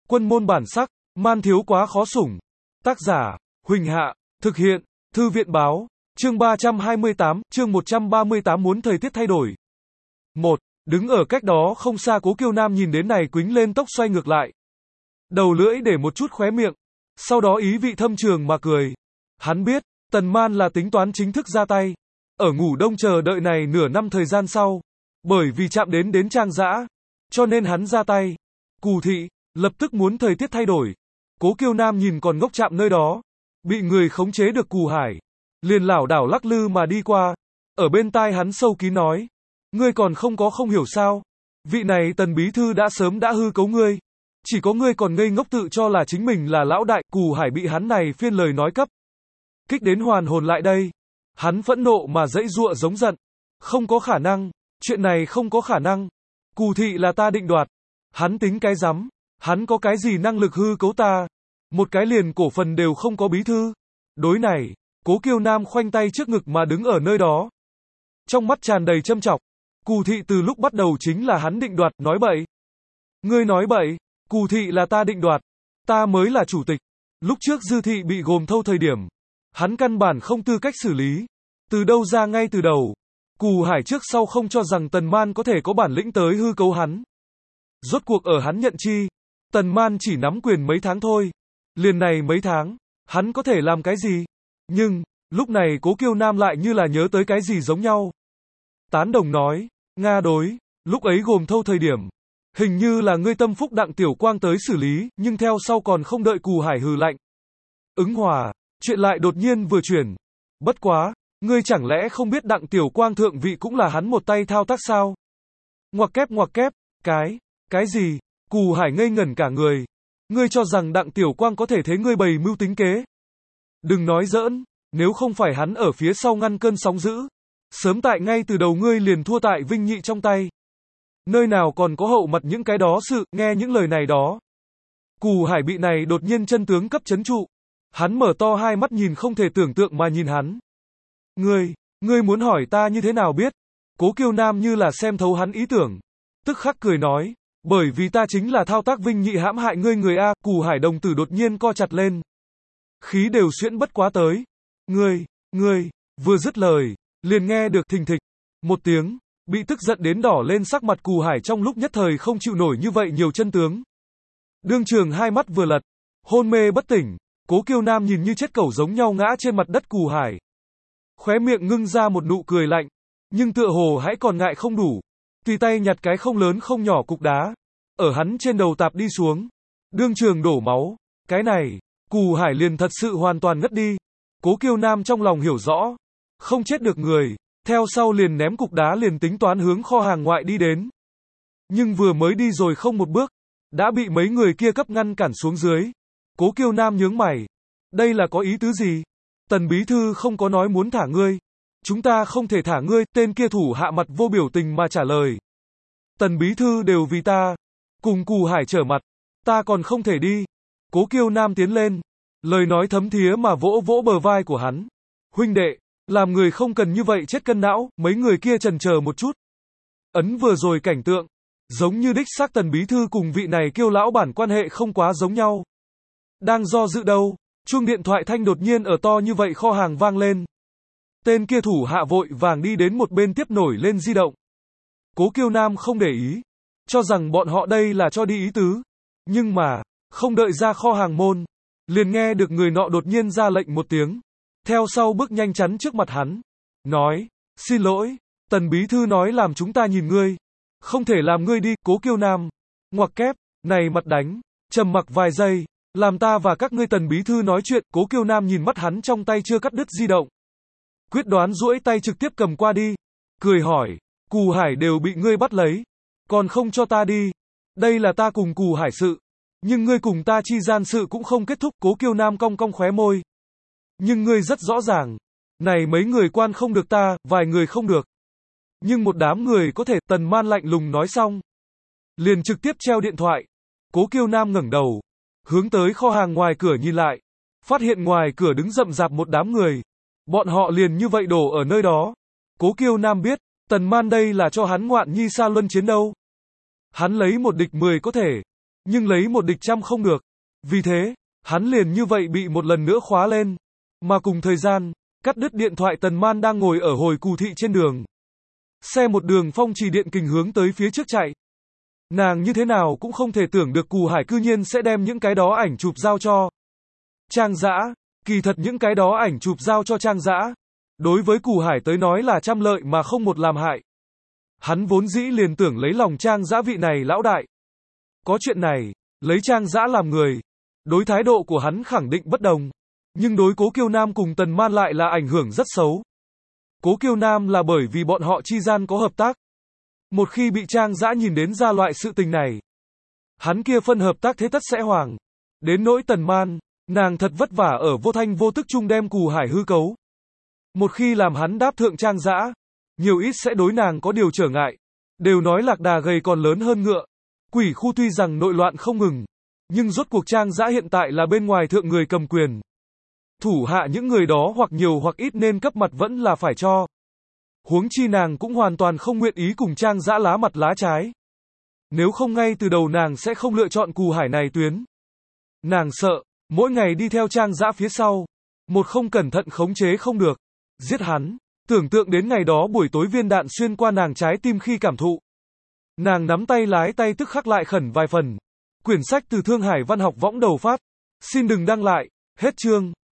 Quân môn bản sắc, man thiếu quá khó sủng. Tác giả, Huỳnh Hạ, thực hiện, Thư viện báo, chương 328, chương 138 muốn thời tiết thay đổi. 1. Đứng ở cách đó không xa Cố Kiêu Nam nhìn đến này quính lên tóc xoay ngược lại. Đầu lưỡi để một chút khóe miệng, sau đó ý vị thâm trường mà cười. Hắn biết, Tần Man là tính toán chính thức ra tay. Ở ngủ đông chờ đợi này nửa năm thời gian sau. Bởi vì chạm đến Trang Dã, cho nên hắn ra tay. Cù thị, lập tức muốn thời tiết thay đổi. Cố Kiêu Nam nhìn còn ngốc chạm nơi đó. Bị người khống chế được Cù Hải. Liền lảo đảo lắc lư mà đi qua. Ở bên tai hắn sâu kín nói. Ngươi còn không hiểu sao. Vị này Tần Bí Thư đã sớm đã hư cấu ngươi. Chỉ có ngươi còn ngây ngốc tự cho là chính mình là lão đại. Cù Hải bị hắn này phiên lời nói cấp. Kích đến hoàn hồn lại đây. Hắn phẫn nộ mà dãy giụa giống giận. Không có khả năng. Chuyện này không có khả năng. Cù thị là ta định đoạt. Hắn tính cái rắm. Hắn có cái gì năng lực hư cấu ta. Một cái liền cổ phần đều không có bí thư. Đối này, Cố Kiêu Nam khoanh tay trước ngực mà đứng ở nơi đó. Trong mắt tràn đầy châm chọc. Cù thị từ lúc bắt đầu chính là hắn định đoạt, nói bậy. Ngươi nói bậy, Cù thị là ta định đoạt. Ta mới là chủ tịch. Lúc trước Dư thị bị gồm thâu thời điểm. Hắn căn bản không tư cách xử lý. Từ đâu ra ngay từ đầu. Cù Hải trước sau không cho rằng Tần Man có thể có bản lĩnh tới hư cấu hắn. Rốt cuộc ở hắn nhận chi. Tần Man chỉ nắm quyền mấy tháng thôi. Liền này mấy tháng, hắn có thể làm cái gì? Nhưng, lúc này Cố Kiêu Nam lại như là nhớ tới cái gì giống nhau. Tán đồng nói, Nga đối, lúc ấy gồm thâu thời điểm. Hình như là ngươi tâm phúc Đặng Tiểu Quang tới xử lý, nhưng theo sau còn không đợi Cù Hải hừ lạnh. Ứng hòa, chuyện lại đột nhiên vừa chuyển. Bất quá, ngươi chẳng lẽ không biết Đặng Tiểu Quang thượng vị cũng là hắn một tay thao tác sao? Ngoặc kép, cái gì? Cù Hải ngây ngẩn cả người. Ngươi cho rằng Đặng Tiểu Quang có thể thế ngươi bày mưu tính kế? Đừng nói giỡn, nếu không phải hắn ở phía sau ngăn cơn sóng dữ, sớm tại ngay từ đầu ngươi liền thua tại Vinh Nhị trong tay. Nơi nào còn có hậu mật những cái đó sự, nghe những lời này đó. Cù Hải bị này đột nhiên chân tướng cấp chấn trụ. Hắn mở to hai mắt nhìn không thể tưởng tượng mà nhìn hắn. Ngươi muốn hỏi ta như thế nào biết? Cố Kiêu Nam như là xem thấu hắn ý tưởng. Tức khắc cười nói, bởi vì ta chính là thao tác Vinh Nhị hãm hại ngươi a. Cù Hải đồng tử đột nhiên co chặt lên. Khí đều xuyễn bất quá tới. Ngươi, vừa dứt lời, liền nghe được thình thịch. Một tiếng, bị tức giận đến đỏ lên sắc mặt Cù Hải trong lúc nhất thời không chịu nổi như vậy nhiều chân tướng. Đương trường hai mắt vừa lật, hôn mê bất tỉnh, Cố Kiêu Nam nhìn như chết cẩu giống nhau ngã trên mặt đất Cù Hải. Khóe miệng ngưng ra một nụ cười lạnh, nhưng tựa hồ hãy còn ngại không đủ. Tùy tay nhặt cái không lớn không nhỏ cục đá, ở hắn trên đầu tạp đi xuống. Đương trường đổ máu, cái này, Cù Hải liền thật sự hoàn toàn ngất đi. Cố Kiêu Nam trong lòng hiểu rõ, không chết được người, theo sau liền ném cục đá liền tính toán hướng kho hàng ngoại đi đến. Nhưng vừa mới đi rồi không một bước, đã bị mấy người kia cấp ngăn cản xuống dưới. Cố Kiêu Nam nhướng mày, đây là có ý tứ gì? Tần Bí Thư không có nói muốn thả ngươi. Chúng ta không thể thả ngươi, tên kia thủ hạ mặt vô biểu tình mà trả lời. Tần Bí Thư đều vì ta. Cùng Cù Hải trở mặt, ta còn không thể đi. Cố Kiêu Nam tiến lên, lời nói thấm thía mà vỗ vỗ bờ vai của hắn. Huynh đệ, làm người không cần như vậy chết cân não. Mấy người kia chần chờ một chút. Ấn vừa rồi cảnh tượng, giống như đích xác Tần Bí Thư cùng vị này Kiêu lão bản quan hệ không quá giống nhau. Đang do dự đâu, chuông điện thoại thanh đột nhiên ở to như vậy kho hàng vang lên. Tên kia thủ hạ vội vàng đi đến một bên tiếp nổi lên di động. Cố Kiêu Nam không để ý, cho rằng bọn họ đây là cho đi ý tứ. Nhưng mà, không đợi ra kho hàng môn, liền nghe được người nọ đột nhiên ra lệnh một tiếng. Theo sau bước nhanh chắn trước mặt hắn. Nói, xin lỗi, Tần Bí Thư nói làm chúng ta nhìn ngươi. Không thể làm ngươi đi. Cố Kiêu Nam, ngoặc kép, này mặt đánh, trầm mặc vài giây, làm ta và các ngươi Tần Bí Thư nói chuyện. Cố Kiêu Nam nhìn mắt hắn trong tay chưa cắt đứt di động. Quyết đoán duỗi tay trực tiếp cầm qua đi. Cười hỏi, Cù Hải đều bị ngươi bắt lấy. Còn không cho ta đi. Đây là ta cùng Cù Hải sự. Nhưng ngươi cùng ta chi gian sự cũng không kết thúc. Cố Kiêu Nam cong cong khóe môi. Nhưng ngươi rất rõ ràng. Này mấy người quan không được ta, vài người không được. Nhưng một đám người có thể. Tần Man lạnh lùng nói xong, liền trực tiếp treo điện thoại. Cố Kiêu Nam ngẩng đầu, hướng tới kho hàng ngoài cửa nhìn lại. Phát hiện ngoài cửa đứng rậm rạp một đám người. Bọn họ liền như vậy đổ ở nơi đó. Cố Kiêu Nam biết, Tần Man đây là cho hắn ngoạn nhi xa luân chiến đâu. Hắn lấy một địch 10 có thể. nhưng lấy một địch trăm không được. Vì thế, hắn liền như vậy bị một lần nữa khóa lên. Mà cùng thời gian, cắt đứt điện thoại Tần Man đang ngồi ở hồi Cù Thị trên đường. Xe một đường phong trì điện kình hướng tới phía trước chạy. Nàng như thế nào cũng không thể tưởng được Cù Hải cư nhiên sẽ đem những cái đó ảnh chụp giao cho Trang Dã. Kỳ thật những cái đó ảnh chụp giao cho Trang Dã, đối với Cù Hải tới nói là trăm lợi mà không một làm hại. Hắn vốn dĩ liền tưởng lấy lòng Trang Dã vị này lão đại. Có chuyện này, lấy Trang Dã làm người, đối thái độ của hắn khẳng định bất đồng. Nhưng đối Cố Kiêu Nam cùng Tần Man lại là ảnh hưởng rất xấu. Cố Kiêu Nam là bởi vì bọn họ chi gian có hợp tác. Một khi bị Trang Dã nhìn đến ra loại sự tình này, hắn kia phân hợp tác thế tất sẽ hoàng. Đến nỗi Tần Man, nàng thật vất vả ở vô thanh vô tức chung đem Cù Hải hư cấu. Một khi làm hắn đáp thượng Trang Dã, nhiều ít sẽ đối nàng có điều trở ngại. Đều nói lạc đà gầy còn lớn hơn ngựa. Quỷ khu tuy rằng nội loạn không ngừng, nhưng rốt cuộc Trang Dã hiện tại là bên ngoài thượng người cầm quyền. Thủ hạ những người đó hoặc nhiều hoặc ít nên cấp mặt vẫn là phải cho. Huống chi nàng cũng hoàn toàn không nguyện ý cùng Trang Dã lá mặt lá trái. Nếu không ngay từ đầu nàng sẽ không lựa chọn Cù Hải này tuyến. Nàng sợ, mỗi ngày đi theo Trang Dã phía sau, một không cẩn thận khống chế không được, giết hắn, tưởng tượng đến ngày đó buổi tối viên đạn xuyên qua nàng trái tim khi cảm thụ. Nàng nắm tay lái tay tức khắc lại khẩn vài phần. Quyển sách từ Thương Hải Văn học võng đầu phát. Xin đừng đăng lại, hết chương.